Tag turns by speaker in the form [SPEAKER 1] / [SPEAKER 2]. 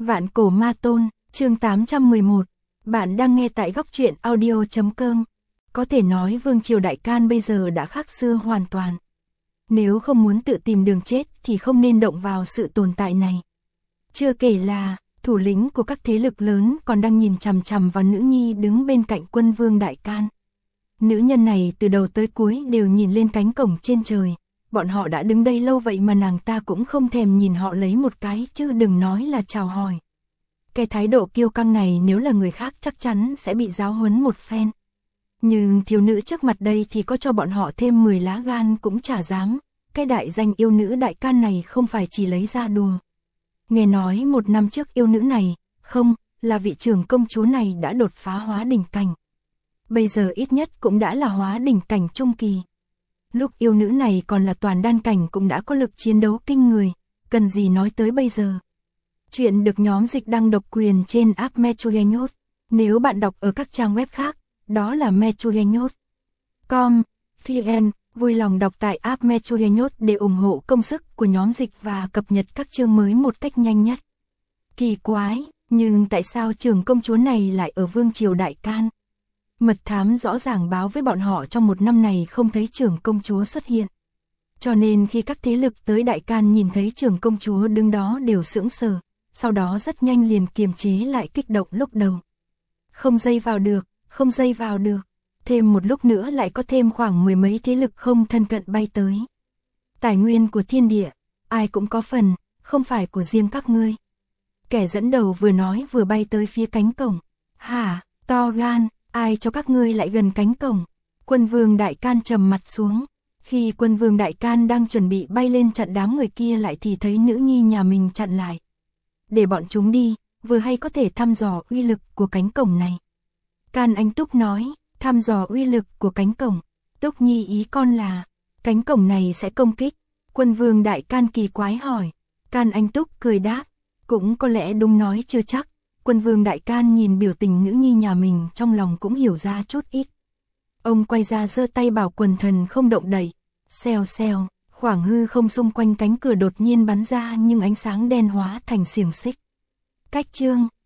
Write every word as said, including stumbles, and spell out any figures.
[SPEAKER 1] Vạn cổ ma tôn, chương tám trăm mười một. Bạn đang nghe tại góc truyện audio chấm com. Có thể nói Vương Triều Đại Can bây giờ đã khác xưa hoàn toàn. Nếu không muốn tự tìm đường chết thì không nên động vào sự tồn tại này. Chưa kể là, thủ lĩnh của các thế lực lớn còn đang nhìn chằm chằm vào nữ nhi đứng bên cạnh Quân Vương Đại Can. Nữ nhân này từ đầu tới cuối đều nhìn lên cánh cổng trên trời. Bọn họ đã đứng đây lâu vậy mà nàng ta cũng không thèm nhìn họ lấy một cái chứ đừng nói là chào hỏi. Cái thái độ kiêu căng này nếu là người khác chắc chắn sẽ bị giáo huấn một phen. Nhưng thiếu nữ trước mặt đây thì có cho bọn họ thêm mười lá gan cũng chả dám. Cái đại danh yêu nữ Đại Can này không phải chỉ lấy ra đùa. Nghe nói một năm trước yêu nữ này, không, là vị trưởng công chúa này đã đột phá hóa đỉnh cảnh. Bây giờ ít nhất cũng đã là hóa đỉnh cảnh trung kỳ. Lúc yêu nữ này còn là toàn đan cảnh cũng đã có lực chiến đấu kinh người, cần gì nói tới bây giờ. Chuyện được nhóm dịch đăng độc quyền trên app Metroyenyot. Nếu bạn đọc ở các trang web khác, đó là Metroyenyot chấm com, vn, vui lòng đọc tại app Metroyenyot để ủng hộ công sức của nhóm dịch và cập nhật các chương mới một cách nhanh nhất. Kỳ quái, nhưng tại sao trưởng công chúa này lại ở Vương Triều Đại Can? Mật thám rõ ràng báo với bọn họ trong một năm này không thấy trưởng công chúa xuất hiện. Cho nên khi các thế lực tới Đại Can nhìn thấy trưởng công chúa đứng đó đều sững sờ, sau đó rất nhanh liền kiềm chế lại kích động lúc đầu. Không dây vào được, không dây vào được, thêm một lúc nữa lại có thêm khoảng mười mấy thế lực không thân cận bay tới. Tài nguyên của thiên địa, ai cũng có phần, không phải của riêng các ngươi. Kẻ dẫn đầu vừa nói vừa bay tới phía cánh cổng. Hả, to gan, ai cho các ngươi lại gần cánh cổng? Quân Vương Đại Can trầm mặt xuống. Khi Quân Vương Đại Can đang chuẩn bị bay lên chặn đám người kia lại thì thấy nữ nhi nhà mình chặn lại. Để bọn chúng đi, vừa hay có thể thăm dò uy lực của cánh cổng này. Can Anh Túc nói, thăm dò uy lực của cánh cổng. Túc Nhi ý con là, cánh cổng này sẽ công kích. Quân Vương Đại Can kỳ quái hỏi. Can Anh Túc cười đáp, cũng có lẽ đúng nói chưa chắc. Quân Vương Đại Can nhìn biểu tình nữ nhi nhà mình trong lòng cũng hiểu ra chút ít. Ông quay ra giơ tay bảo quần thần không động đậy. Xèo xèo, khoảng hư không xung quanh cánh cửa đột nhiên bắn ra nhưng ánh sáng đen hóa thành xiềng xích. Cách chương.